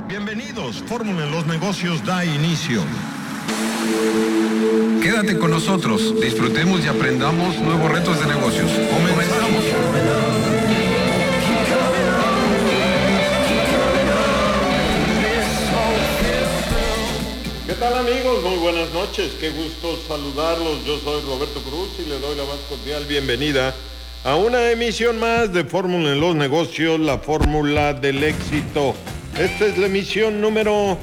Bienvenidos, Fórmula en los Negocios da inicio. Quédate con nosotros, disfrutemos y aprendamos nuevos retos de negocios. Comenzamos. ¿Qué tal, amigos? Muy buenas noches, qué gusto saludarlos. Yo soy Roberto Cruz y le doy la más cordial bienvenida a una emisión más de Fórmula en los Negocios, la fórmula del éxito. Esta es la emisión número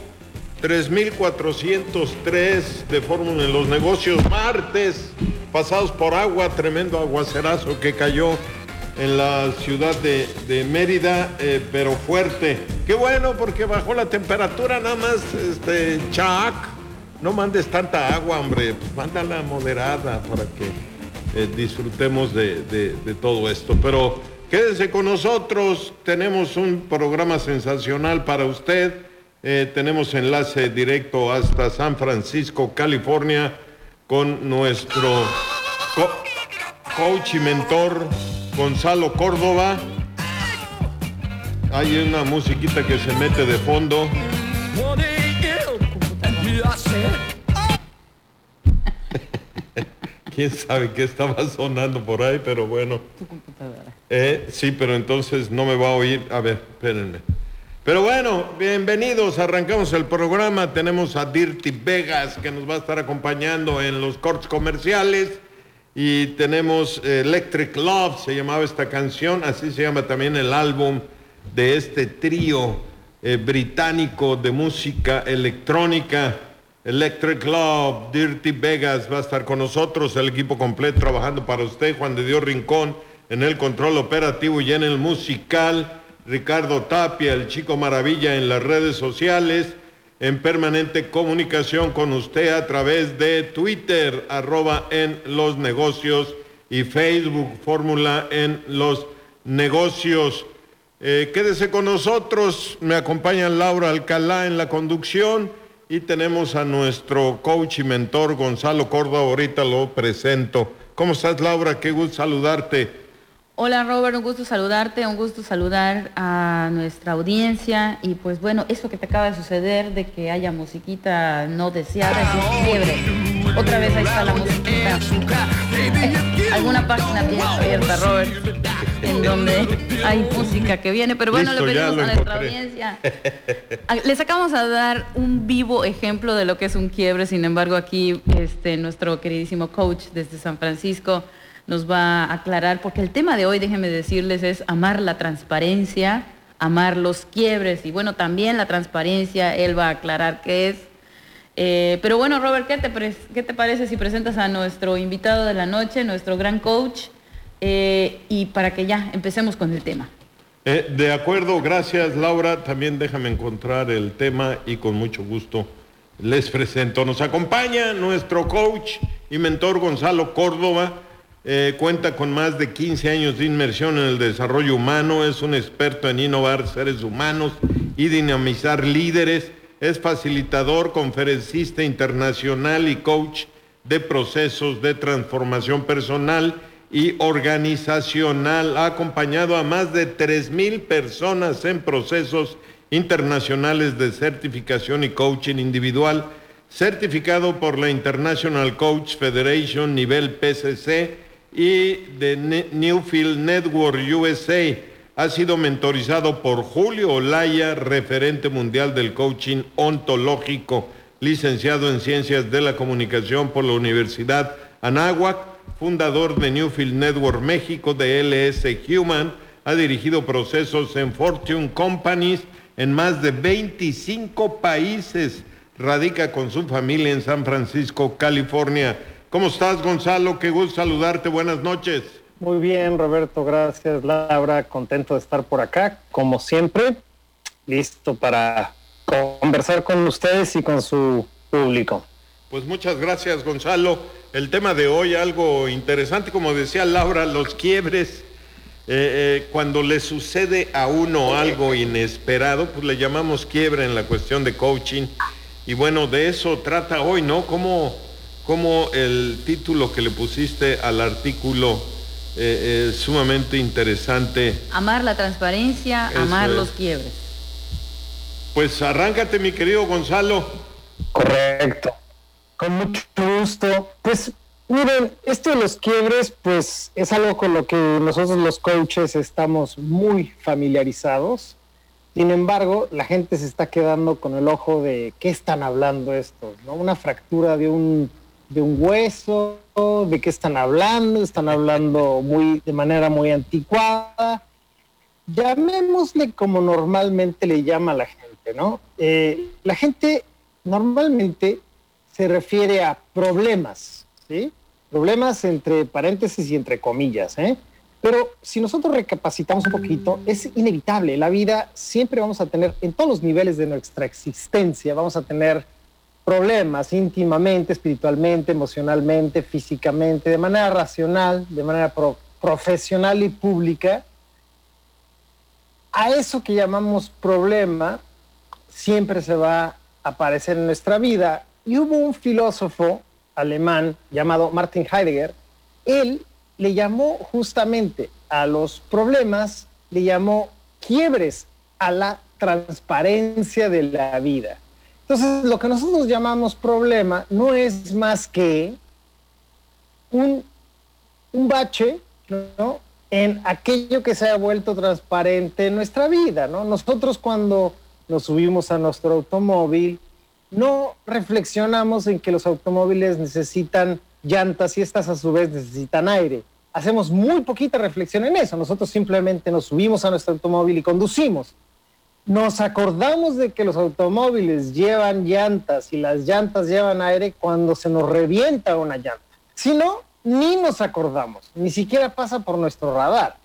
3403 de Fórmula en los Negocios, martes, pasados por agua, tremendo aguacerazo que cayó en la ciudad de Mérida, pero fuerte. Qué bueno, porque bajó la temperatura, nada más, Chac, no mandes tanta agua, hombre, pues mándala moderada para que disfrutemos de todo esto. Pero quédese con nosotros, tenemos un programa sensacional para usted. Tenemos enlace directo hasta San Francisco, California, con nuestro coach y mentor, Gonzalo Córdoba. Hay una musiquita que se mete de fondo. ¿Quién sabe qué estaba sonando por ahí? Pero bueno. Tu computadora. Sí, pero entonces no me va a oír. A ver, espérenme. Pero bueno, bienvenidos, arrancamos el programa. Tenemos a Dirty Vegas, que nos va a estar acompañando en los cortes comerciales. Y tenemos Electric Love, se llamaba esta canción, así se llama también el álbum de este trío británico de música electrónica. Electric Love, Dirty Vegas va a estar con nosotros, el equipo completo trabajando para usted. Juan de Dios Rincón en el control operativo y en el musical. Ricardo Tapia, el Chico Maravilla, en las redes sociales, en permanente comunicación con usted a través de Twitter, @enlosnegocios, y Facebook, Fórmula en los Negocios. Quédese con nosotros, me acompaña Laura Alcalá en la conducción y tenemos a nuestro coach y mentor Gonzalo Córdoba, ahorita lo presento. ¿Cómo estás, Laura? Qué gusto saludarte. Hola, Robert, un gusto saludarte, un gusto saludar a nuestra audiencia. Y pues bueno, eso que te acaba de suceder, de que haya musiquita no deseada, es un quiebre. Otra vez ahí está la musiquita. Alguna página tienes abierta, Robert, en donde hay música que viene. Pero bueno, listo, le pedimos a nuestra encontré. audiencia. Les acabamos a dar un vivo ejemplo de lo que es un quiebre. Sin embargo, aquí nuestro queridísimo coach desde San Francisco nos va a aclarar, porque el tema de hoy, déjenme decirles, es amar la transparencia, amar los quiebres, y bueno, también la transparencia, él va a aclarar qué es. Pero bueno, Robert, ¿qué te parece si presentas a nuestro invitado de la noche, nuestro gran coach, y para que ya empecemos con el tema? De acuerdo, gracias, Laura. También déjame encontrar el tema y con mucho gusto les presento. Nos acompaña nuestro coach y mentor Gonzalo Córdoba. Cuenta con más de 15 años de inmersión en el desarrollo humano, es un experto en innovar seres humanos y dinamizar líderes, es facilitador, conferencista internacional y coach de procesos de transformación personal y organizacional. Ha acompañado a más de 3,000 personas en procesos internacionales de certificación y coaching individual, certificado por la International Coach Federation nivel PCC y de Newfield Network USA. Ha sido mentorizado por Julio Olaya, referente mundial del coaching ontológico, licenciado en Ciencias de la Comunicación por la Universidad Anáhuac, fundador de Newfield Network México, de LS Human. Ha dirigido procesos en Fortune Companies en más de 25 países. Radica con su familia en San Francisco, California. ¿Cómo estás, Gonzalo? Qué gusto saludarte. Buenas noches. Muy bien, Roberto. Gracias, Laura. Contento de estar por acá, como siempre. Listo para conversar con ustedes y con su público. Pues muchas gracias, Gonzalo. El tema de hoy, algo interesante, como decía Laura, los quiebres. Cuando le sucede a uno algo inesperado, pues le llamamos quiebre en la cuestión de coaching. Y bueno, de eso trata hoy, ¿no? Como el título que le pusiste al artículo, sumamente interesante. Amar la transparencia, amar los quiebres. Pues arráncate, mi querido Gonzalo. Correcto. Con mucho gusto. Pues miren, esto de los quiebres, pues es algo con lo que nosotros los coaches estamos muy familiarizados. Sin embargo, la gente se está quedando con el ojo de qué están hablando estos, ¿no? Una fractura de un hueso, de qué están hablando de manera muy anticuada. Llamémosle como normalmente le llama la gente, ¿no? La gente normalmente se refiere a problemas, ¿sí? Problemas entre paréntesis y entre comillas, ¿eh? Pero si nosotros recapacitamos un poquito, es inevitable. La vida siempre vamos a tener, en todos los niveles de nuestra existencia, vamos a tener problemas íntimamente, espiritualmente, emocionalmente, físicamente, de manera racional, de manera profesional y pública. A eso que llamamos problema siempre se va a aparecer en nuestra vida. Y hubo un filósofo alemán llamado Martin Heidegger. Él le llamó justamente a los problemas, le llamó quiebres a la transparencia de la vida. Entonces, lo que nosotros llamamos problema no es más que un bache, ¿no?, en aquello que se ha vuelto transparente en nuestra vida, ¿no? Nosotros cuando nos subimos a nuestro automóvil, no reflexionamos en que los automóviles necesitan llantas y estas a su vez necesitan aire. Hacemos muy poquita reflexión en eso. Nosotros simplemente nos subimos a nuestro automóvil y conducimos. Nos acordamos de que los automóviles llevan llantas y las llantas llevan aire cuando se nos revienta una llanta. Si no, ni nos acordamos, ni siquiera pasa por nuestro radar.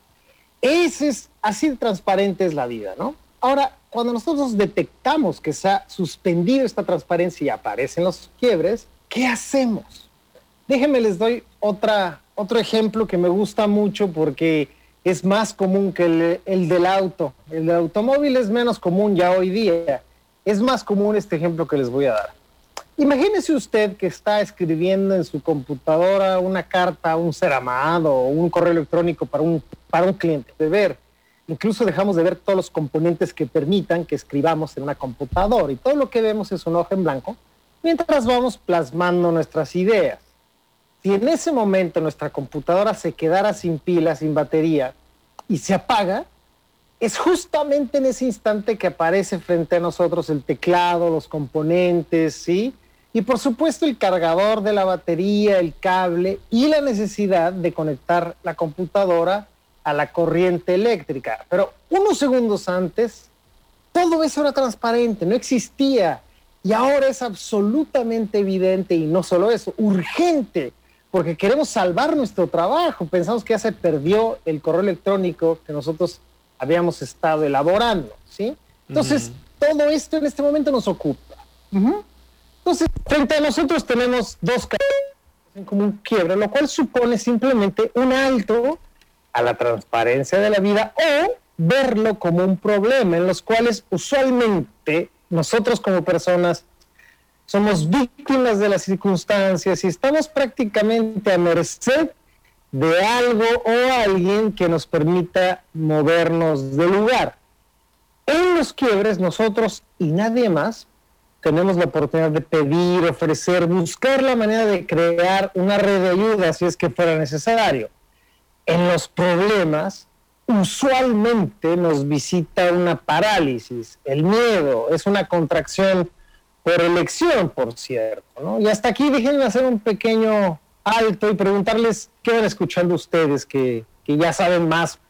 Así de transparente es la vida, ¿no? Ahora, cuando nosotros detectamos que se ha suspendido esta transparencia y aparecen los quiebres, ¿qué hacemos? Déjenme les doy otro ejemplo que me gusta mucho porque es más común que el del auto. El del automóvil es menos común ya hoy día. Es más común este ejemplo que les voy a dar. Imagínese usted que está escribiendo en su computadora una carta a un ser amado o un correo electrónico para un cliente. Incluso dejamos de ver todos los componentes que permitan que escribamos en una computadora y todo lo que vemos es un hoja en blanco mientras vamos plasmando nuestras ideas. Si en ese momento nuestra computadora se quedara sin pila, sin batería y se apaga, es justamente en ese instante que aparece frente a nosotros el teclado, los componentes, ¿sí? Y por supuesto el cargador de la batería, el cable y la necesidad de conectar la computadora a la corriente eléctrica. Pero unos segundos antes, todo eso era transparente, no existía. Y ahora es absolutamente evidente, y no solo eso, urgente, porque queremos salvar nuestro trabajo. Pensamos que ya se perdió el correo electrónico que nosotros habíamos estado elaborando, ¿sí? Entonces, todo esto en este momento nos ocupa. Entonces, frente a nosotros tenemos dos casos como un quiebre, lo cual supone simplemente un alto a la transparencia de la vida o verlo como un problema, en los cuales usualmente nosotros como personas somos víctimas de las circunstancias y estamos prácticamente a merced de algo o alguien que nos permita movernos del lugar. En los quiebres nosotros y nadie más tenemos la oportunidad de pedir, ofrecer, buscar la manera de crear una red de ayuda si es que fuera necesario. En los problemas usualmente nos visita una parálisis, el miedo, es una contracción por elección, por cierto, ¿no? Y hasta aquí déjenme hacer un pequeño alto y preguntarles qué van escuchando ustedes que ya saben más.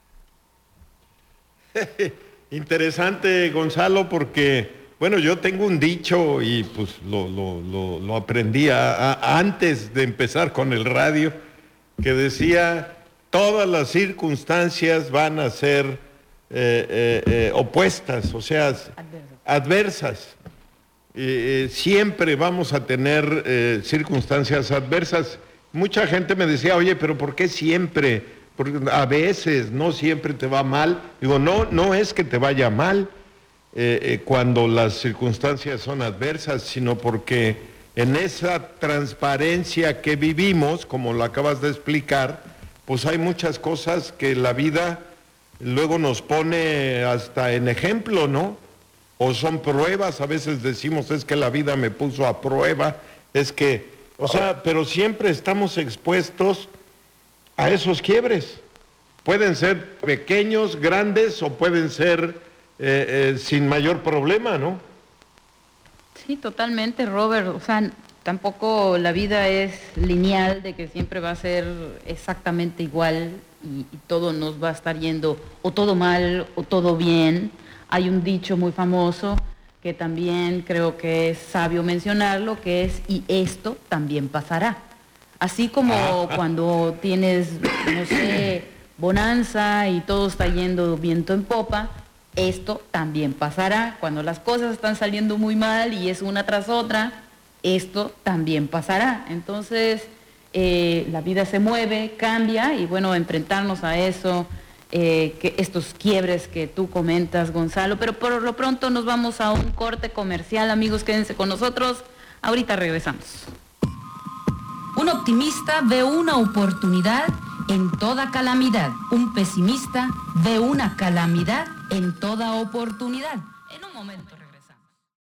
Interesante, Gonzalo, porque, bueno, yo tengo un dicho y pues lo aprendí antes de empezar con el radio, que decía, todas las circunstancias van a ser opuestas, o sea, adversas. Siempre vamos a tener circunstancias adversas. Mucha gente me decía, oye, pero ¿por qué siempre? Porque a veces, no siempre te va mal. Digo, no es que te vaya mal cuando las circunstancias son adversas, sino porque en esa transparencia que vivimos, como lo acabas de explicar, pues hay muchas cosas que la vida luego nos pone hasta en ejemplo, ¿no? o son pruebas, a veces decimos es que la vida me puso a prueba, es que, o sea, pero siempre estamos expuestos a esos quiebres. Pueden ser pequeños, grandes, o pueden ser sin mayor problema, ¿no? Sí, totalmente, Robert. O sea, tampoco la vida es lineal, de que siempre va a ser exactamente igual y todo nos va a estar yendo o todo mal o todo bien. Hay un dicho muy famoso que también creo que es sabio mencionarlo, que es: y esto también pasará. Así como cuando tienes, no sé, bonanza y todo está yendo viento en popa, esto también pasará. Cuando las cosas están saliendo muy mal y es una tras otra, esto también pasará. Entonces, la vida se mueve, cambia, y bueno, enfrentarnos a eso, que estos quiebres que tú comentas, Gonzalo. Pero por lo pronto nos vamos a un corte comercial, amigos, quédense con nosotros, ahorita regresamos. Un optimista ve una oportunidad en toda calamidad. Un pesimista ve una calamidad en toda oportunidad. En un momento regresamos.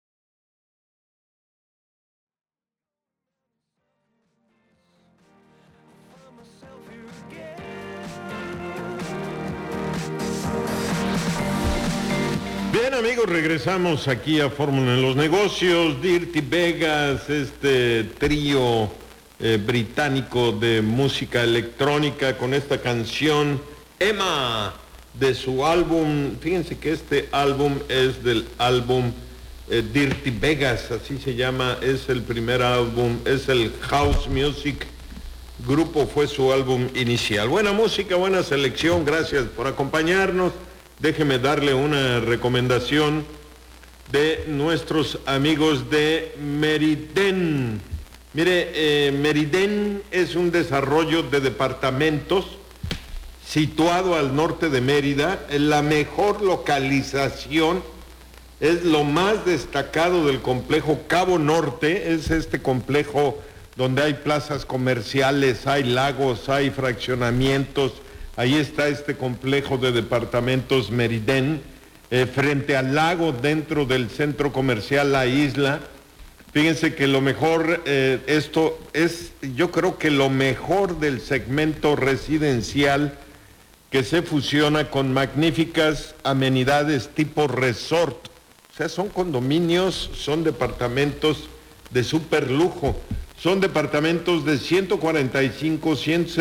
Bien, amigos, regresamos aquí a Fórmula en los Negocios. Dirty Vegas, este trío británico de música electrónica, con esta canción Emma, de su álbum. Fíjense que este álbum es del álbum Dirty Vegas, así se llama, es el primer álbum, es el House Music Grupo, fue su álbum inicial. Buena música, buena selección, gracias por acompañarnos. Déjeme darle una recomendación de nuestros amigos de Meriden. Mire, Meriden es un desarrollo de departamentos situado al norte de Mérida. La mejor localización, es lo más destacado del complejo Cabo Norte. Es este complejo donde hay plazas comerciales, hay lagos, hay fraccionamientos. Ahí está este complejo de departamentos Meriden, frente al lago, dentro del centro comercial La Isla. Fíjense que lo mejor, esto es, yo creo que lo mejor del segmento residencial, que se fusiona con magníficas amenidades tipo resort. O sea, son condominios, son departamentos de súper lujo. Son departamentos de 145,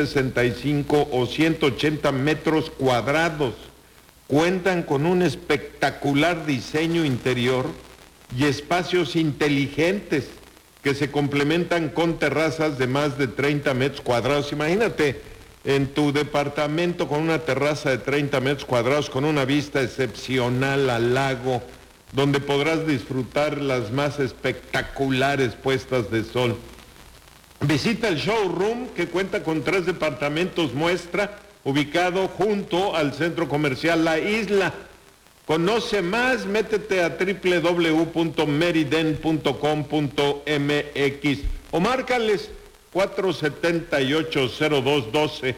165 o 180 metros cuadrados. Cuentan con un espectacular diseño interior y espacios inteligentes que se complementan con terrazas de más de 30 metros cuadrados. Imagínate en tu departamento con una terraza de 30 metros cuadrados, con una vista excepcional al lago, donde podrás disfrutar las más espectaculares puestas de sol. Visita el showroom, que cuenta con 3 departamentos muestra, ubicado junto al centro comercial La Isla. Conoce más, métete a www.meriden.com.mx o márcales 478-0212,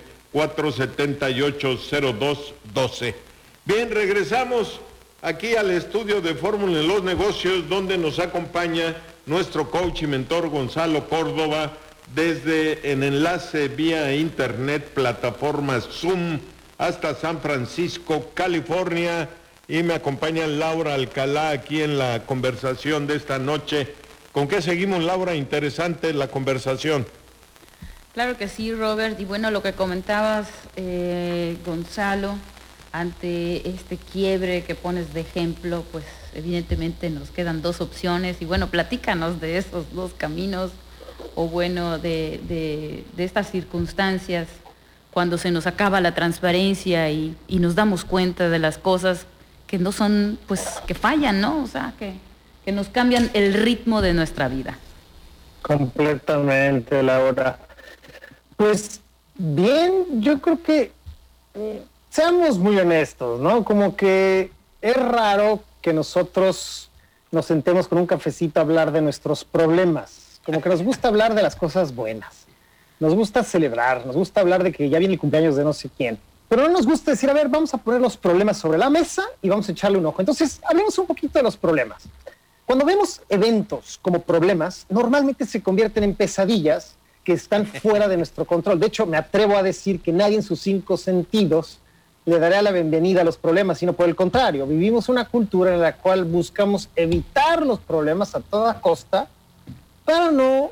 478-0212. Bien, regresamos aquí al estudio de Fórmula en los Negocios, donde nos acompaña nuestro coach y mentor Gonzalo Córdoba, desde en enlace vía internet, plataforma Zoom, hasta San Francisco, California. Y me acompaña Laura Alcalá aquí en la conversación de esta noche. ¿Con qué seguimos, Laura? Interesante la conversación. Claro que sí, Robert. Y bueno, lo que comentabas, Gonzalo, ante este quiebre que pones de ejemplo, pues evidentemente nos quedan 2 opciones. Y bueno, platícanos de esos 2 caminos, o bueno, de estas circunstancias, cuando se nos acaba la transparencia y nos damos cuenta de las cosas que no son, pues, que fallan, ¿no? O sea, que nos cambian el ritmo de nuestra vida. Completamente, Laura. Pues bien, yo creo que seamos muy honestos, ¿no? Como que es raro que nosotros nos sentemos con un cafecito a hablar de nuestros problemas. Como que nos gusta hablar de las cosas buenas. Nos gusta celebrar, nos gusta hablar de que ya viene el cumpleaños de no sé quién. Pero no nos gusta decir, a ver, vamos a poner los problemas sobre la mesa y vamos a echarle un ojo. Entonces, hablemos un poquito de los problemas. Cuando vemos eventos como problemas, normalmente se convierten en pesadillas que están fuera de nuestro control. De hecho, me atrevo a decir que nadie en sus 5 sentidos le daría la bienvenida a los problemas, sino por el contrario. Vivimos una cultura en la cual buscamos evitar los problemas a toda costa para no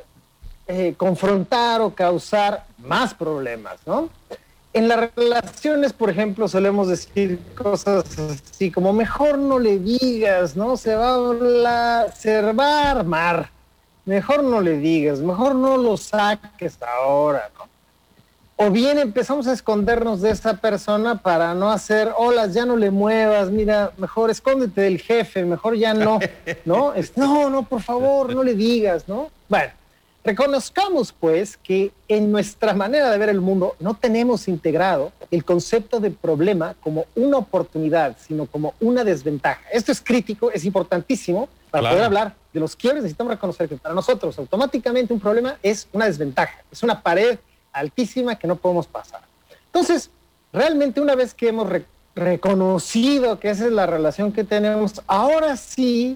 confrontar o causar más problemas, ¿no? En las relaciones, por ejemplo, solemos decir cosas así como mejor no le digas, ¿no? Se va a armar. Mejor no le digas, mejor no lo saques ahora, ¿no? O bien empezamos a escondernos de esa persona para no hacer, hola, ya no le muevas, mira, mejor escóndete del jefe, mejor ya no, ¿no? No, por favor, no le digas, ¿no? Bueno, reconozcamos, pues, que en nuestra manera de ver el mundo no tenemos integrado el concepto de problema como una oportunidad, sino como una desventaja. Esto es crítico, es importantísimo. Para poder hablar de los quiebres necesitamos reconocer que para nosotros automáticamente un problema es una desventaja, es una pared altísima que no podemos pasar. Entonces, realmente una vez que hemos reconocido que esa es la relación que tenemos, ahora sí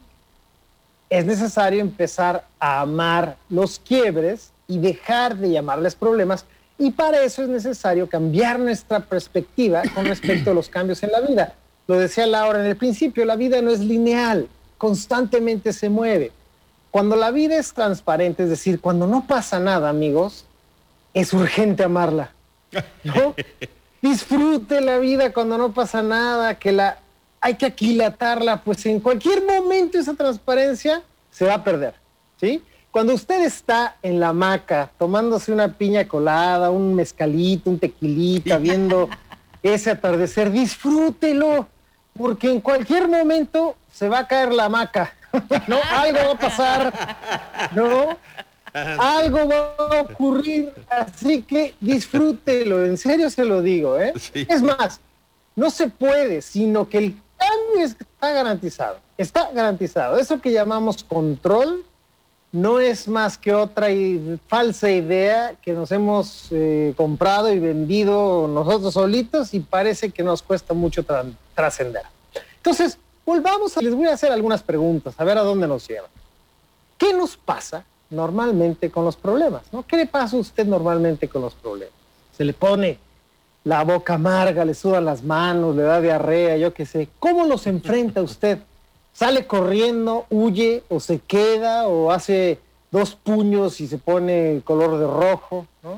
es necesario empezar a amar los quiebres y dejar de llamarles problemas, y para eso es necesario cambiar nuestra perspectiva con respecto a los cambios en la vida. Lo decía Laura en el principio, la vida no es lineal, constantemente se mueve. Cuando la vida es transparente, es decir, cuando no pasa nada, amigos, es urgente amarla, ¿no? Disfrute la vida cuando no pasa nada, hay que aquilatarla, pues en cualquier momento esa transparencia se va a perder, ¿sí? Cuando usted está en la hamaca tomándose una piña colada, un mezcalito, un tequilita, viendo ese atardecer, disfrútelo, porque en cualquier momento se va a caer la hamaca, ¿no? Algo va a pasar, ¿no? Algo va a ocurrir, así que disfrútelo, en serio se lo digo, ¿eh? Sí. Es más, no se puede, sino que el cambio está garantizado. Eso que llamamos control no es más que otra falsa idea que nos hemos comprado y vendido nosotros solitos y parece que nos cuesta mucho trascender. Entonces, les voy a hacer algunas preguntas, a ver a dónde nos llevan. ¿Qué nos pasa normalmente con los problemas, ¿no? ¿Qué le pasa a usted normalmente con los problemas? Se le pone la boca amarga, le sudan las manos, le da diarrea, yo qué sé. ¿Cómo los enfrenta usted? ¿Sale corriendo, huye o se queda o hace 2 puños y se pone color de rojo, ¿no?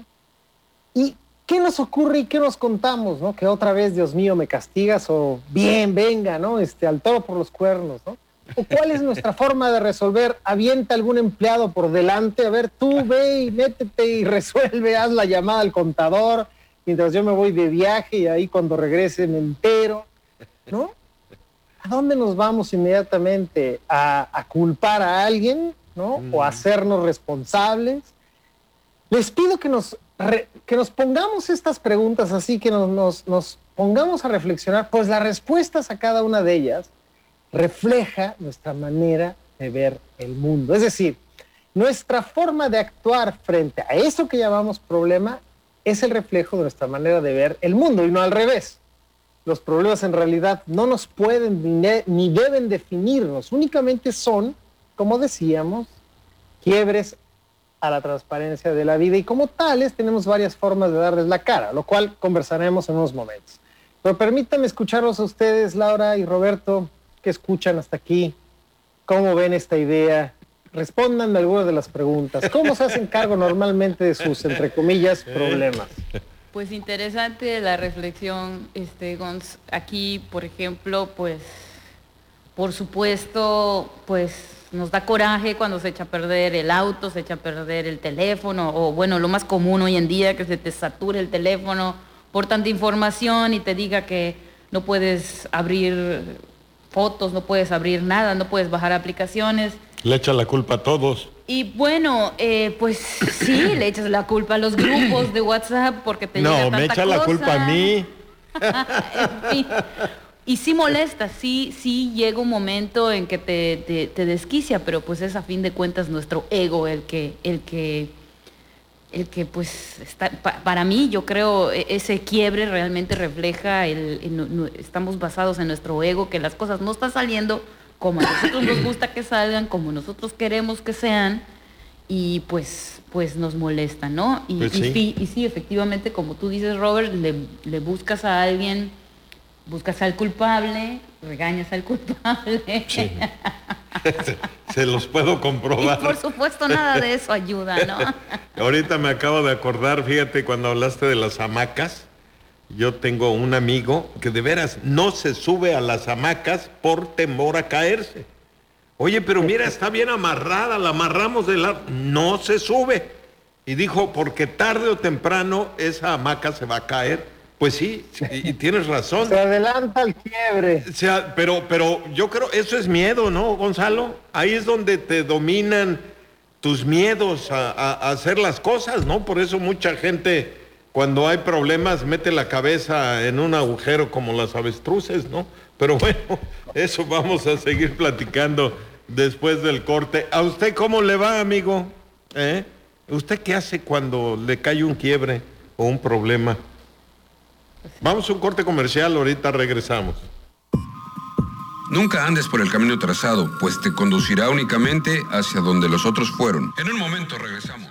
¿Y qué nos ocurre y qué nos contamos, ¿no? Que otra vez, Dios mío, me castigas o bien, venga, ¿no? Al toro por los cuernos, ¿no? ¿O cuál es nuestra forma de resolver? Avienta algún empleado por delante, a ver, tú ve y métete y resuelve, haz la llamada al contador, mientras yo me voy de viaje y ahí cuando regrese me entero, ¿no? ¿A dónde nos vamos inmediatamente? ¿A culpar a alguien, ¿no? ¿O a hacernos responsables? Les pido que nos pongamos estas preguntas así, que nos pongamos a reflexionar, pues las respuestas a cada una de ellas refleja nuestra manera de ver el mundo. Es decir, nuestra forma de actuar frente a eso que llamamos problema es el reflejo de nuestra manera de ver el mundo y no al revés. Los problemas en realidad no nos pueden ni deben definirnos, únicamente son, como decíamos, quiebres a la transparencia de la vida y como tales tenemos varias formas de darles la cara, lo cual conversaremos en unos momentos. Pero permítanme escucharlos a ustedes, Laura y Roberto, que escuchan hasta aquí, cómo ven esta idea. Respóndanme algunas de las preguntas. ¿Cómo se hacen cargo normalmente de sus, entre comillas, problemas? Pues interesante la reflexión, Gonz. Aquí, por ejemplo, pues, por supuesto, pues nos da coraje cuando se echa a perder el auto, se echa a perder el teléfono, o bueno, lo más común hoy en día, que se te sature el teléfono por tanta información y te diga que no puedes abrir fotos, no puedes abrir nada, no puedes bajar aplicaciones. Le echa la culpa a todos. Y bueno, pues sí, le echas la culpa a los grupos de WhatsApp porque te llega tanta cosa. No, me echa la culpa a mí. En fin. Y sí molesta, sí llega un momento en que te desquicia, pero pues es a fin de cuentas nuestro ego el que el que pues para mí yo creo ese quiebre realmente refleja estamos basados en nuestro ego, que las cosas no están saliendo como a nosotros nos gusta que salgan, como nosotros queremos que sean, y pues nos molesta, ¿no? Y sí, efectivamente, como tú dices, Robert, le buscas a alguien, buscas al culpable, regañas al culpable. Sí. Se los puedo comprobar. Y por supuesto nada de eso ayuda, ¿no? Ahorita me acabo de acordar, fíjate, cuando hablaste de las hamacas, yo tengo un amigo que de veras no se sube a las hamacas por temor a caerse. Oye, pero mira, está bien amarrada, la amarramos de lado. No se sube. Y dijo, porque tarde o temprano esa hamaca se va a caer. Pues sí, y tienes razón. Se adelanta el quiebre. O sea, pero yo creo, eso es miedo, ¿no, Gonzalo? Ahí es donde te dominan tus miedos a hacer las cosas, ¿no? Por eso mucha gente, cuando hay problemas, mete la cabeza en un agujero como las avestruces, ¿no? Pero bueno, eso vamos a seguir platicando después del corte. ¿A usted cómo le va, amigo? ¿Usted qué hace cuando le cae un quiebre o un problema? Vamos a un corte comercial, ahorita regresamos. Nunca andes por el camino trazado, pues te conducirá únicamente hacia donde los otros fueron. En un momento regresamos.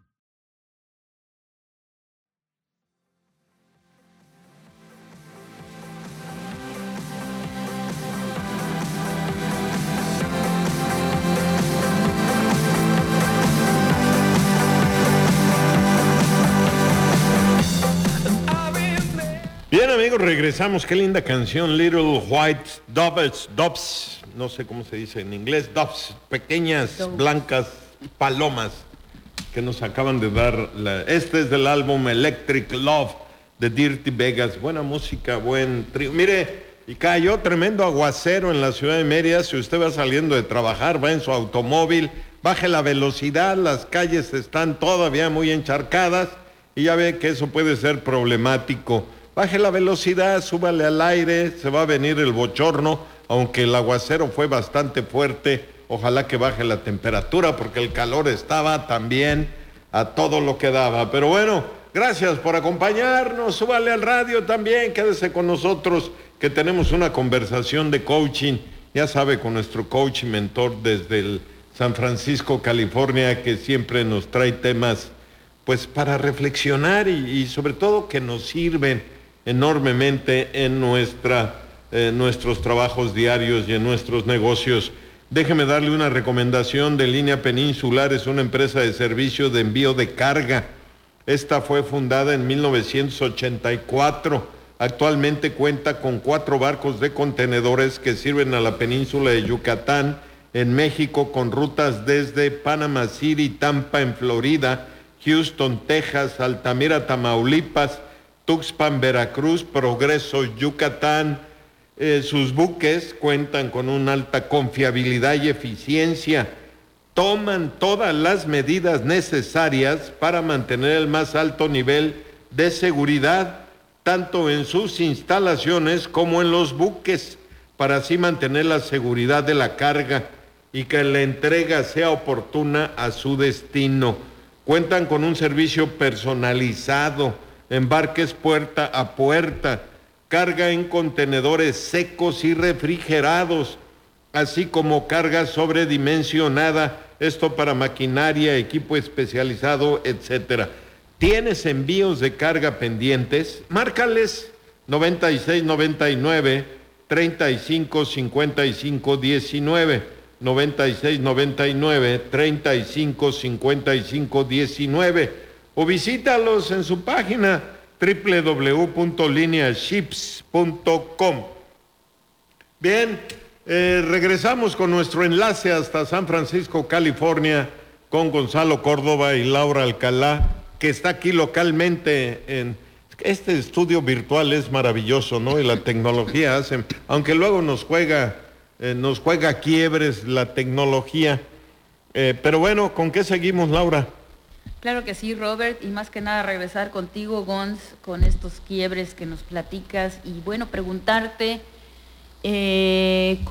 Bien, amigos, regresamos. Qué linda canción, Little White Doves, no sé cómo se dice en inglés, doves, pequeñas blancas palomas que nos acaban de dar. Este es del álbum Electric Love de Dirty Vegas. Buena música, buen trío. Mire, y cayó tremendo aguacero en la ciudad de Mérida. Si usted va saliendo de trabajar, va en su automóvil, baje la velocidad, las calles están todavía muy encharcadas y ya ve que eso puede ser problemático. Baje la velocidad, súbale al aire, se va a venir el bochorno, aunque el aguacero fue bastante fuerte. Ojalá que baje la temperatura, porque el calor estaba también a todo lo que daba. Pero bueno, gracias por acompañarnos, súbale al radio también, quédese con nosotros, que tenemos una conversación de coaching, ya sabe, con nuestro coach y mentor desde el San Francisco, California, que siempre nos trae temas pues para reflexionar y sobre todo que nos sirven enormemente en nuestros trabajos diarios y en nuestros negocios. Déjeme darle una recomendación de Línea Peninsular. Es una empresa de servicio de envío de carga. Esta fue fundada en 1984. Actualmente cuenta con 4 barcos de contenedores que sirven a la península de Yucatán, en México, con rutas desde Panama City, Tampa en Florida, Houston, Texas, Altamira, Tamaulipas, Tuxpan, Veracruz, Progreso, Yucatán. Sus buques cuentan con una alta confiabilidad y eficiencia. Toman todas las medidas necesarias para mantener el más alto nivel de seguridad, tanto en sus instalaciones como en los buques, para así mantener la seguridad de la carga y que la entrega sea oportuna a su destino. Cuentan con un servicio personalizado, embarques puerta a puerta, carga en contenedores secos y refrigerados, así como carga sobredimensionada, esto para maquinaria, equipo especializado, etcétera. ¿Tienes envíos de carga pendientes? Márcales 9699 35 55 19, 9699 35 55 19, o visítalos en su página www.lineaships.com. Bien, regresamos con nuestro enlace hasta San Francisco, California, con Gonzalo Córdoba y Laura Alcalá, que está aquí localmente en este estudio virtual. Es maravilloso, ¿no? Y la tecnología hace, aunque luego nos juega quiebres la tecnología. Pero bueno, ¿con qué seguimos, Laura? Claro que sí, Robert, y más que nada regresar contigo, Gonz, con estos quiebres que nos platicas, y bueno, preguntarte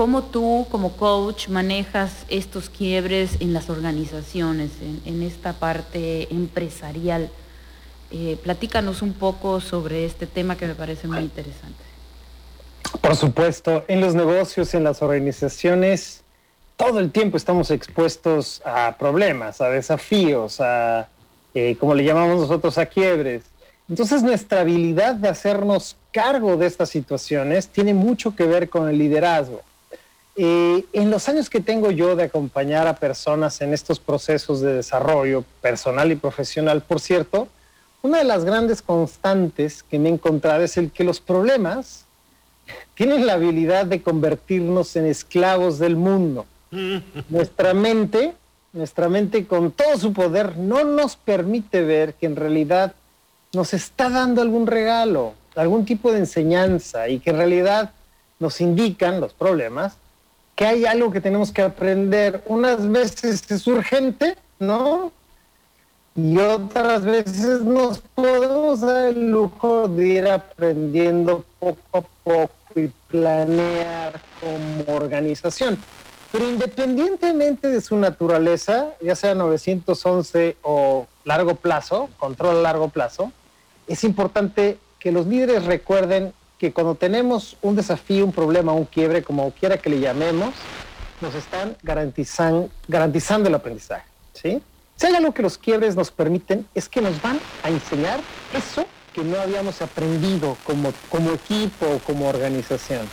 cómo tú como coach manejas estos quiebres en las organizaciones, en esta parte empresarial. Platícanos un poco sobre este tema que me parece muy interesante. Por supuesto, en los negocios, en las organizaciones, todo el tiempo estamos expuestos a problemas, a desafíos, a, como le llamamos nosotros, a quiebres. Entonces, nuestra habilidad de hacernos cargo de estas situaciones tiene mucho que ver con el liderazgo. En los años que tengo yo de acompañar a personas en estos procesos de desarrollo personal y profesional, por cierto, una de las grandes constantes que me he encontrado es el que los problemas tienen la habilidad de convertirnos en esclavos del mundo. Nuestra mente con todo su poder no nos permite ver que en realidad nos está dando algún regalo, algún tipo de enseñanza, y que en realidad nos indican los problemas que hay algo que tenemos que aprender. Unas veces es urgente, ¿no? Y otras veces nos podemos dar el lujo de ir aprendiendo poco a poco y planear como organización. Pero independientemente de su naturaleza, ya sea 911 o largo plazo, control a largo plazo, es importante que los líderes recuerden que cuando tenemos un desafío, un problema, un quiebre, como quiera que le llamemos, nos están garantizando el aprendizaje, ¿sí? Si hay algo que los quiebres nos permiten, es que nos van a enseñar eso que no habíamos aprendido como equipo o como organización.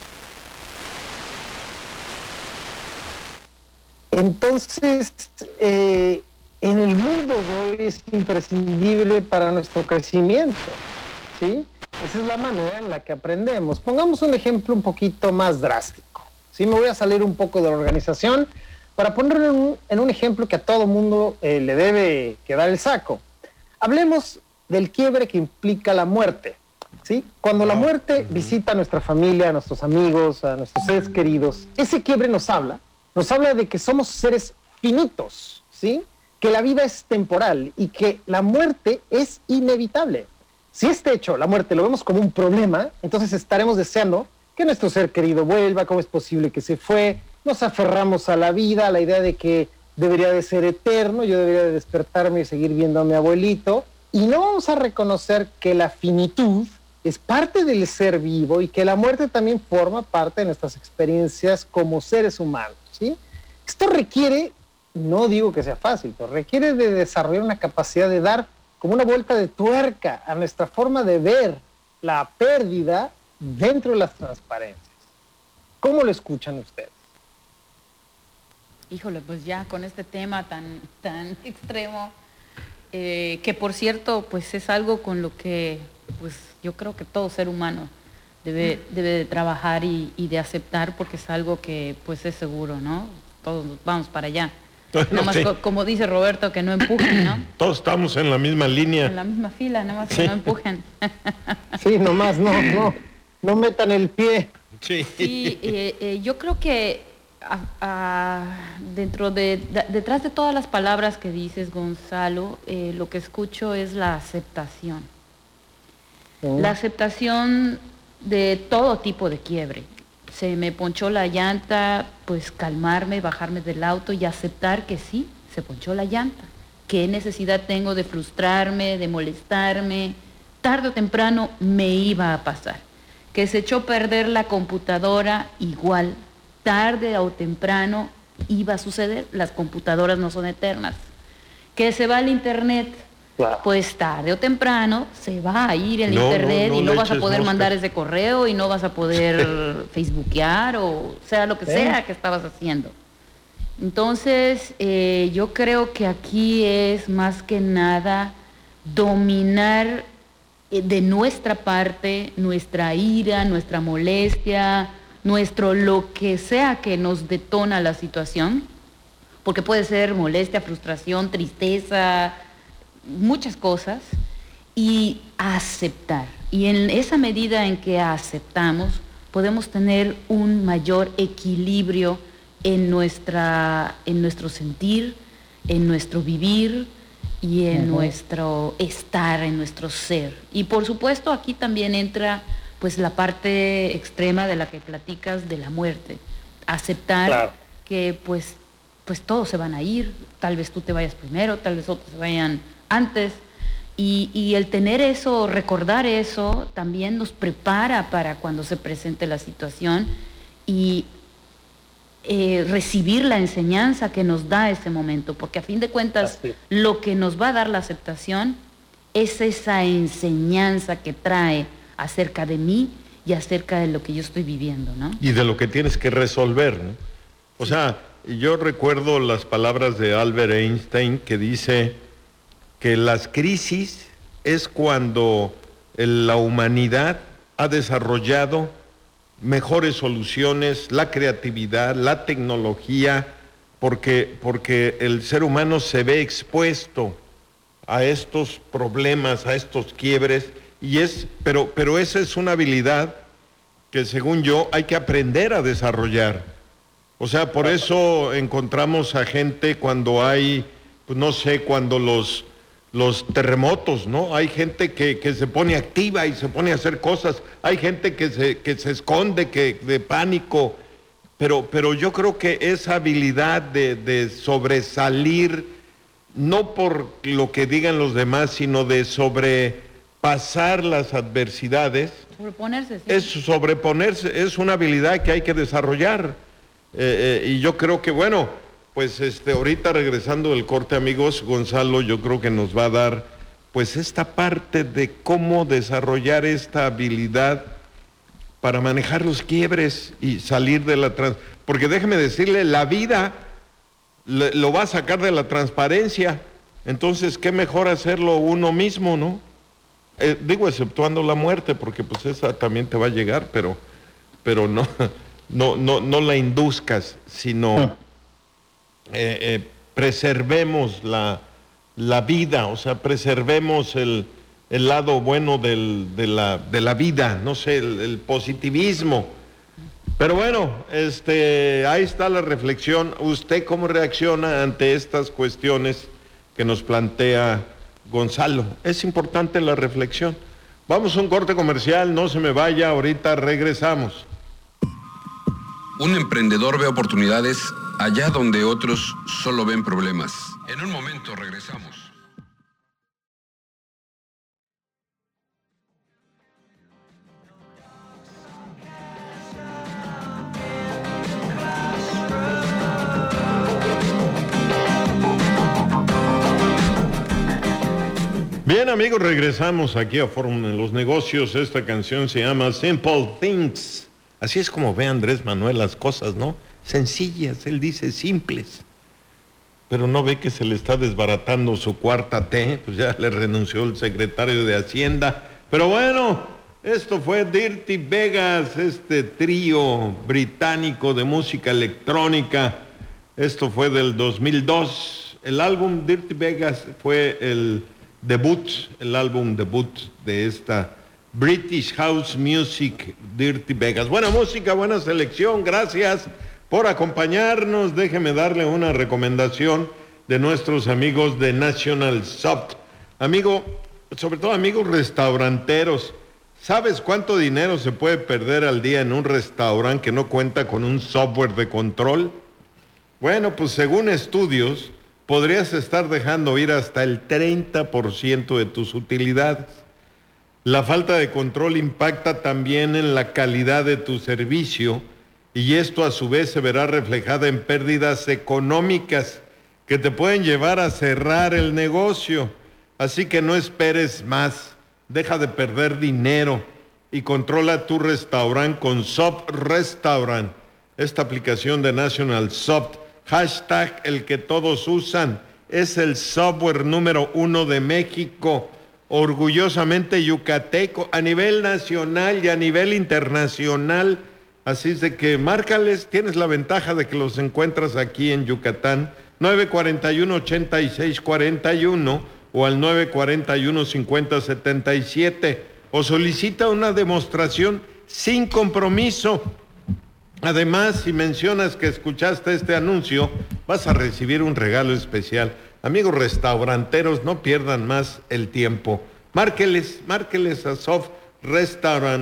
Entonces, en el mundo de hoy es imprescindible para nuestro crecimiento, ¿sí? Esa es la manera en la que aprendemos. Pongamos un ejemplo un poquito más drástico, ¿sí? Me voy a salir un poco de la organización para ponerlo en un ejemplo que a todo mundo le debe quedar el saco. Hablemos del quiebre que implica la muerte, ¿sí? Cuando la muerte visita a nuestra familia, a nuestros amigos, a nuestros seres queridos, ese quiebre nos habla de que somos seres finitos, ¿sí? Que la vida es temporal y que la muerte es inevitable. Si este hecho, la muerte, lo vemos como un problema, entonces estaremos deseando que nuestro ser querido vuelva. ¿Cómo es posible que se fue? Nos aferramos a la vida, a la idea de que debería de ser eterno, yo debería de despertarme y seguir viendo a mi abuelito, y no vamos a reconocer que la finitud es parte del ser vivo y que la muerte también forma parte de nuestras experiencias como seres humanos, ¿sí? Esto requiere, no digo que sea fácil, pero requiere de desarrollar una capacidad de dar como una vuelta de tuerca a nuestra forma de ver la pérdida dentro de las transparencias. ¿Cómo lo escuchan ustedes? Híjole, pues ya con este tema tan extremo, que por cierto, pues es algo con lo que pues yo creo que todo ser humano debe de trabajar y de aceptar, porque es algo que pues es seguro, ¿no? Todos vamos para allá. Nada más, como dice Roberto, que no empujen, ¿no? Todos estamos en la misma línea. En la misma fila, nada más que no empujen. Sí, nomás no metan el pie. Sí. Sí, yo creo que detrás de todas las palabras que dices, Gonzalo, lo que escucho es la aceptación. La aceptación de todo tipo de quiebre. Se me ponchó la llanta, pues calmarme, bajarme del auto y aceptar que sí, se ponchó la llanta. ¿Qué necesidad tengo de frustrarme, de molestarme? Tarde o temprano me iba a pasar. Que se echó a perder la computadora, igual. Tarde o temprano iba a suceder. Las computadoras no son eternas. Que se va el internet, claro, pues tarde o temprano se va a ir el internet y no vas a poder mandar ese correo y no vas a poder facebookear o sea lo que sea que estabas haciendo. Entonces, yo creo que aquí es más que nada dominar de nuestra parte nuestra ira, nuestra molestia, nuestro lo que sea que nos detona la situación, porque puede ser molestia, frustración, tristeza, muchas cosas, y aceptar. Y en esa medida en que aceptamos, podemos tener un mayor equilibrio en nuestro sentir, en nuestro vivir y en nuestro estar, en nuestro ser. Y por supuesto aquí también entra pues la parte extrema de la que platicas de la muerte. aceptar que pues todos se van a ir, tal vez tú te vayas primero, tal vez otros se vayan antes, y el tener eso, recordar eso, también nos prepara para cuando se presente la situación y recibir la enseñanza que nos da ese momento, porque a fin de cuentas lo que nos va a dar la aceptación es esa enseñanza que trae acerca de mí y acerca de lo que yo estoy viviendo, ¿no? Y de lo que tienes que resolver, ¿no? O sea, yo recuerdo las palabras de Albert Einstein que dice que las crisis es cuando la humanidad ha desarrollado mejores soluciones, la creatividad, la tecnología, porque el ser humano se ve expuesto a estos problemas, a estos quiebres, pero esa es una habilidad que según yo hay que aprender a desarrollar. O sea, por eso encontramos a gente cuando hay, pues no sé, cuando los terremotos, ¿no? Hay gente que se pone activa y se pone a hacer cosas, hay gente que se esconde, de pánico, pero yo creo que esa habilidad de sobresalir, no por lo que digan los demás, sino de sobrepasar las adversidades. Sobreponerse, sí. Es sobreponerse, es una habilidad que hay que desarrollar. Y yo creo que, bueno, pues ahorita regresando del corte, amigos, Gonzalo, yo creo que nos va a dar, pues, esta parte de cómo desarrollar esta habilidad para manejar los quiebres y salir de la porque déjeme decirle, la vida lo va a sacar de la transparencia. Entonces, ¿qué mejor hacerlo uno mismo, no? Digo, exceptuando la muerte, porque pues esa también te va a llegar, pero no la induzcas, sino preservemos la vida, o sea, preservemos el lado bueno de la vida, no sé, el positivismo. Pero bueno, ahí está la reflexión. ¿Usted cómo reacciona ante estas cuestiones que nos plantea Gonzalo? Es importante la reflexión. Vamos a un corte comercial, no se me vaya, ahorita regresamos. Un emprendedor ve oportunidades allá donde otros solo ven problemas. En un momento regresamos. Bien, amigos, regresamos aquí a Fórmula en los Negocios. Esta canción se llama Simple Things. Así es como ve Andrés Manuel las cosas, ¿no? Sencillas, él dice simples. Pero no ve que se le está desbaratando su cuarta T, pues ya le renunció el secretario de Hacienda. Pero bueno, esto fue Dirty Vegas, este trío británico de música electrónica. Esto fue del 2002. El álbum Dirty Vegas fue el álbum debut de esta British House Music, Dirty Vegas. Buena música, buena selección, gracias por acompañarnos. Déjeme darle una recomendación de nuestros amigos de National Soft. Sobre todo amigos restauranteros, ¿sabes cuánto dinero se puede perder al día en un restaurante que no cuenta con un software de control? Bueno, pues según estudios, podrías estar dejando ir hasta el 30% de tus utilidades. La falta de control impacta también en la calidad de tu servicio y esto a su vez se verá reflejada en pérdidas económicas que te pueden llevar a cerrar el negocio. Así que no esperes más, deja de perder dinero y controla tu restaurante con Soft Restaurant. Esta aplicación de National Soft, hashtag el que todos usan, es el software número 1 de México, orgullosamente yucateco, a nivel nacional y a nivel internacional. Así es de que márcales, tienes la ventaja de que los encuentras aquí en Yucatán, 941-8641 o al 941-5077, o solicita una demostración sin compromiso. Además, si mencionas que escuchaste este anuncio, vas a recibir un regalo especial. Amigos restauranteros, no pierdan más el tiempo. Márqueles a Soft Restaurant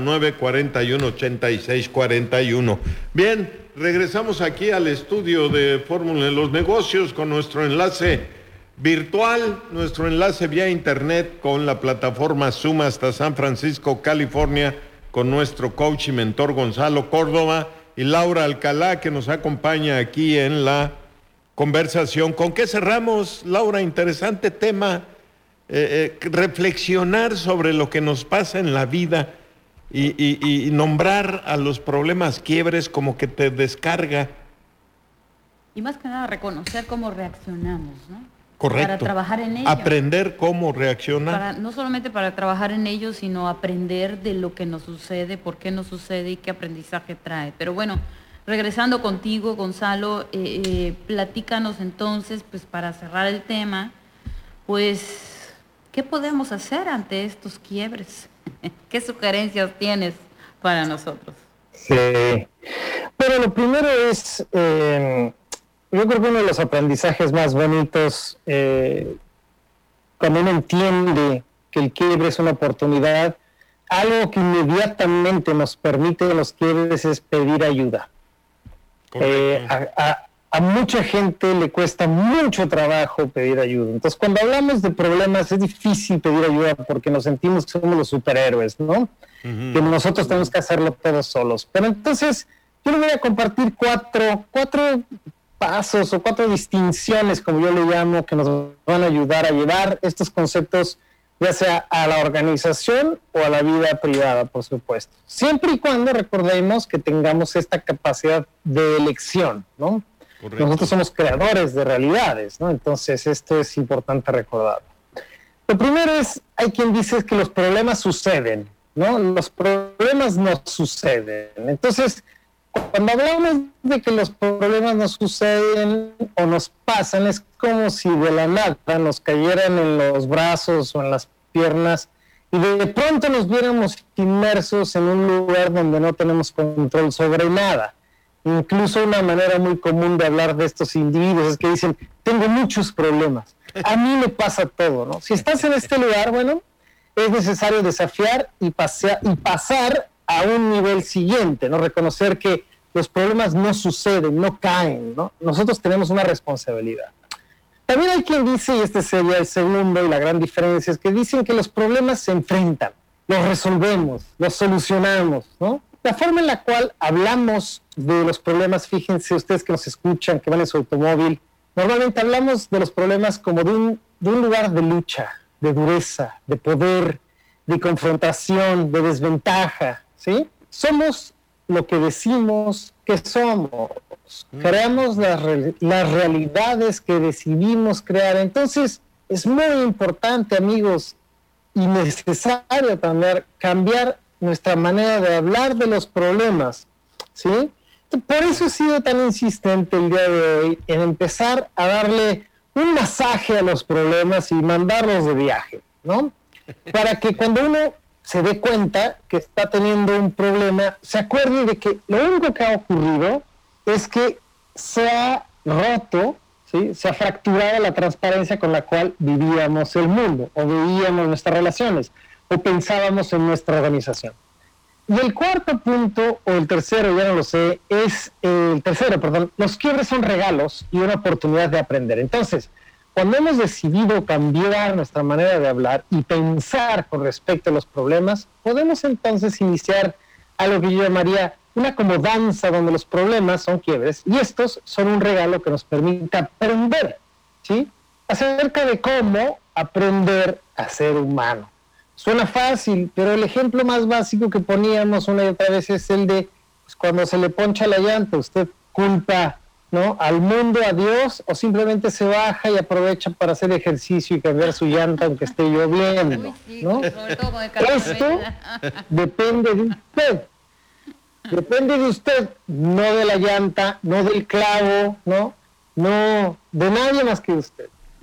941-8641. Bien, regresamos aquí al estudio de Fórmula en los Negocios con nuestro enlace virtual, nuestro enlace vía internet con la plataforma Zoom hasta San Francisco, California, con nuestro coach y mentor Gonzalo Córdoba y Laura Alcalá, que nos acompaña aquí en la conversación. ¿Con qué cerramos, Laura? Interesante tema. Reflexionar sobre lo que nos pasa en la vida y nombrar a los problemas quiebres como que te descarga. Y más que nada reconocer cómo reaccionamos, ¿no? Correcto. Para trabajar en ello. Aprender cómo reaccionar. No solamente para trabajar en ello, sino aprender de lo que nos sucede, por qué nos sucede y qué aprendizaje trae. Pero bueno, regresando contigo, Gonzalo, platícanos entonces, pues para cerrar el tema, pues, ¿qué podemos hacer ante estos quiebres? ¿Qué sugerencias tienes para nosotros? Sí. Pero lo primero es, yo creo que uno de los aprendizajes más bonitos, cuando uno entiende que el quiebre es una oportunidad, algo que inmediatamente nos permite los quiebres es pedir ayuda. A mucha gente le cuesta mucho trabajo pedir ayuda. Entonces, cuando hablamos de problemas, es difícil pedir ayuda porque nos sentimos que somos los superhéroes, ¿no? Uh-huh. Que nosotros tenemos que hacerlo todos solos. Pero entonces, yo les voy a compartir cuatro pasos o 4 distinciones, como yo le llamo, que nos van a ayudar a llevar estos conceptos, ya sea a la organización o a la vida privada, por supuesto. Siempre y cuando recordemos que tengamos esta capacidad de elección, ¿no? Correcto. Nosotros somos creadores de realidades, ¿no? Entonces esto es importante recordar. Lo primero es, hay quien dice que los problemas suceden, ¿no? Los problemas no suceden. Entonces, cuando hablamos de que los problemas nos suceden o nos pasan, es como si de la nada nos cayeran en los brazos o en las piernas y de pronto nos viéramos inmersos en un lugar donde no tenemos control sobre nada. Incluso una manera muy común de hablar de estos individuos es que dicen, tengo muchos problemas, a mí me pasa todo, ¿no? Si estás en este lugar, bueno, es necesario desafiar y pasar a un nivel siguiente, ¿no? Reconocer que los problemas no suceden, no caen, ¿no? Nosotros tenemos una responsabilidad. También hay quien dice, y este sería el segundo y la gran diferencia, es que dicen que los problemas se enfrentan, los resolvemos, los solucionamos, ¿no? La forma en la cual hablamos de los problemas, fíjense ustedes que nos escuchan, que van en su automóvil, normalmente hablamos de los problemas como de un lugar de lucha, de dureza, de poder, de confrontación, de desventaja, ¿sí? Somos lo que decimos que somos. Creamos las realidades que decidimos crear. Entonces, es muy importante, amigos, y necesario también cambiar nuestra manera de hablar de los problemas, ¿sí? Por eso he sido tan insistente el día de hoy en empezar a darle un masaje a los problemas y mandarlos de viaje, ¿no? Para que cuando uno se dé cuenta que está teniendo un problema, se acuerde de que lo único que ha ocurrido es que se ha roto, ¿sí? Se ha fracturado la transparencia con la cual vivíamos el mundo, o veíamos nuestras relaciones, o pensábamos en nuestra organización. Y el cuarto punto, o el tercero, ya no lo sé, es los quiebres son regalos y una oportunidad de aprender. Entonces, cuando hemos decidido cambiar nuestra manera de hablar y pensar con respecto a los problemas, podemos entonces iniciar algo que yo llamaría una como danza donde los problemas son quiebres y estos son un regalo que nos permite aprender, ¿sí? Acerca de cómo aprender a ser humano. Suena fácil, pero el ejemplo más básico que poníamos una y otra vez es el de pues, cuando se le poncha la llanta, usted culpa, ¿no?, al mundo, a Dios, o simplemente se baja y aprovecha para hacer ejercicio y cambiar su llanta aunque esté lloviendo, ¿no? Esto depende de usted. Depende de usted, no de la llanta, no del clavo, no de nadie más que usted.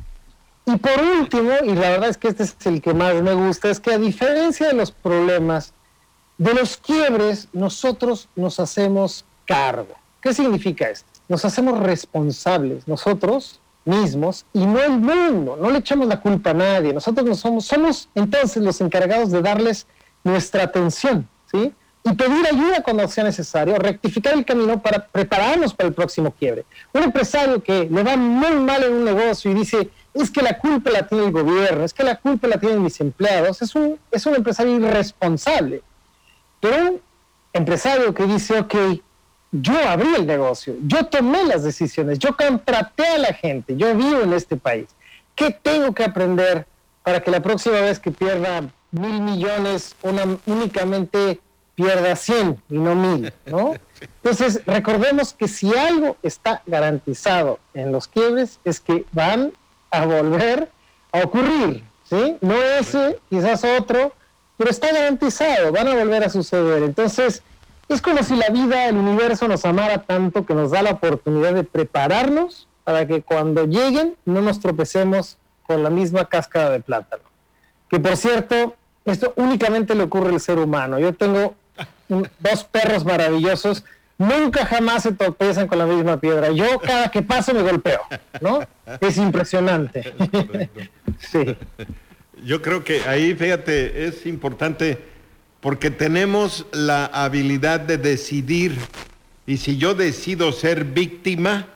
Y por último, y la verdad es que este es el que más me gusta, es que a diferencia de los problemas, de los quiebres, nosotros nos hacemos cargo. ¿Qué significa esto? Nos hacemos responsables nosotros mismos y no el mundo, no le echamos la culpa a nadie. Nosotros no somos entonces los encargados de darles nuestra atención, ¿sí? Y pedir ayuda cuando sea necesario, rectificar el camino para prepararnos para el próximo quiebre. Un empresario que le va muy mal en un negocio y dice, es que la culpa la tiene el gobierno, es que la culpa la tienen mis empleados, es un empresario irresponsable. Pero un empresario que dice, ok, yo abrí el negocio, yo tomé las decisiones, yo contraté a la gente, yo vivo en este país. ¿Qué tengo que aprender para que la próxima vez que pierda 1,000 millones, únicamente pierda 100 y no 1,000, ¿no? Entonces, recordemos que si algo está garantizado en los quiebres es que van a volver a ocurrir, ¿sí? No ese, quizás otro, pero está garantizado, van a volver a suceder. Entonces, es como si la vida, el universo nos amara tanto que nos da la oportunidad de prepararnos para que cuando lleguen no nos tropecemos con la misma cáscara de plátano. Que por cierto, esto únicamente le ocurre al ser humano. Yo tengo 2 perros maravillosos, nunca jamás se tropezan con la misma piedra. Yo cada que paso me golpeo, ¿no? Es impresionante. Sí. Yo creo que ahí, fíjate, es importante porque tenemos la habilidad de decidir. Y si yo decido ser víctima,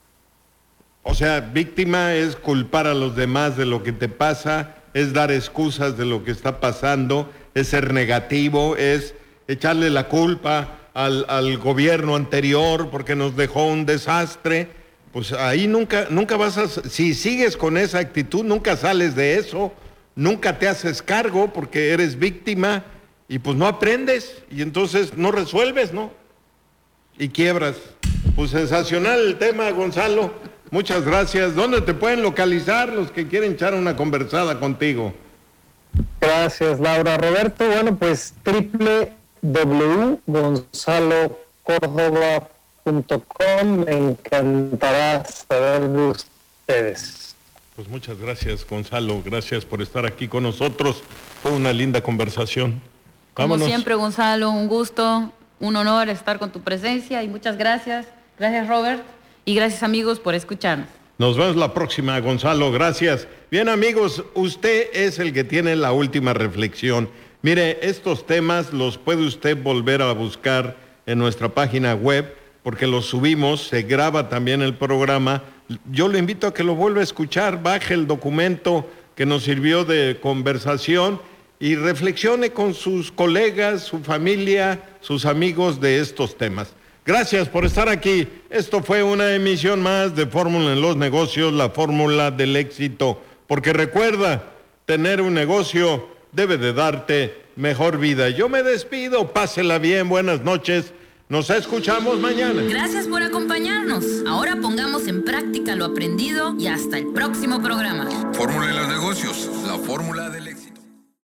o sea, víctima es culpar a los demás de lo que te pasa, es dar excusas de lo que está pasando, es ser negativo, es echarle la culpa al gobierno anterior porque nos dejó un desastre. Pues ahí nunca vas a... Si sigues con esa actitud, nunca sales de eso, nunca te haces cargo porque eres víctima y pues no aprendes y entonces no resuelves, ¿no? Y quiebras. Pues sensacional el tema, Gonzalo. Muchas gracias. ¿Dónde te pueden localizar los que quieren echar una conversada contigo? Gracias, Laura. Roberto, bueno, pues www.gonzalocordova.com. Me encantará saber de ustedes. Pues muchas gracias, Gonzalo. Gracias por estar aquí con nosotros. Fue una linda conversación. Vámonos. Como siempre, Gonzalo, un gusto, un honor estar con tu presencia y muchas gracias. Gracias, Robert. Y gracias, amigos, por escucharnos. Nos vemos la próxima, Gonzalo. Gracias. Bien, amigos, usted es el que tiene la última reflexión. Mire, estos temas los puede usted volver a buscar en nuestra página web, porque los subimos, se graba también el programa. Yo le invito a que lo vuelva a escuchar, baje el documento que nos sirvió de conversación y reflexione con sus colegas, su familia, sus amigos de estos temas. Gracias por estar aquí. Esto fue una emisión más de Fórmula en los Negocios, la fórmula del éxito. Porque recuerda, tener un negocio debe de darte mejor vida. Yo me despido, pásela bien, buenas noches. Nos escuchamos mañana. Gracias por acompañarnos. Ahora pongamos en práctica lo aprendido y hasta el próximo programa. Fórmula en los negocios, la fórmula del éxito.